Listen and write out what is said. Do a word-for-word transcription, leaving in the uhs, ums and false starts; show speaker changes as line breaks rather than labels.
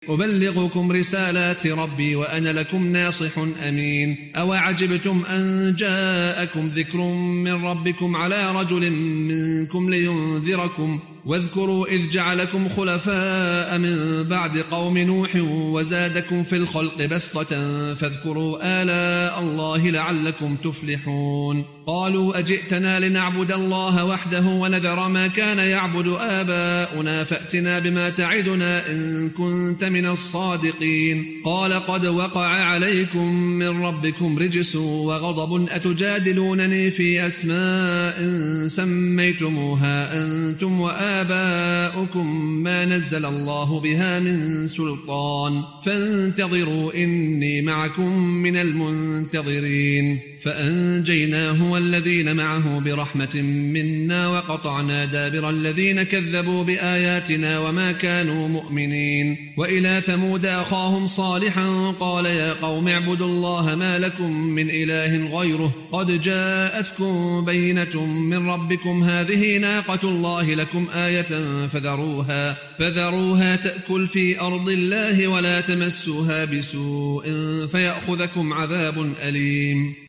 أبلغكم رسالات ربي وأنا لكم ناصح أمين. أوعجبتم أن جاءكم ذكر من ربكم على رجل منكم لينذركم واذكروا إذ جعلكم خلفاء من بعد قوم نوح وزادكم في الخلق بسطة فاذكروا آلاء الله لعلكم تفلحون. قالوا أجئتنا لنعبد الله وحده ونذر ما كان يعبد آباؤنا فأتنا بما تعدنا إن كنت من الصادقين. قال قد وقع عليكم من ربكم رجس وغضب أتجادلونني في أسماء سميتموها أنتم وآباؤكم ما نزل الله بها من سلطان فانتظروا إني معكم من المنتظرين. فأنجيناه والذين معه برحمة منا وقطعنا دابر الذين كذبوا بآياتنا وما كانوا مؤمنين. وإلى ثمود أخاهم صالحا قال يا قوم اعبدوا الله ما لكم من إله غيره قد جاءتكم بينة من ربكم هذه ناقة الله لكم آية فذروها, فذروها تأكل في أرض الله ولا تمسوها بسوء فيأخذكم عذاب أليم.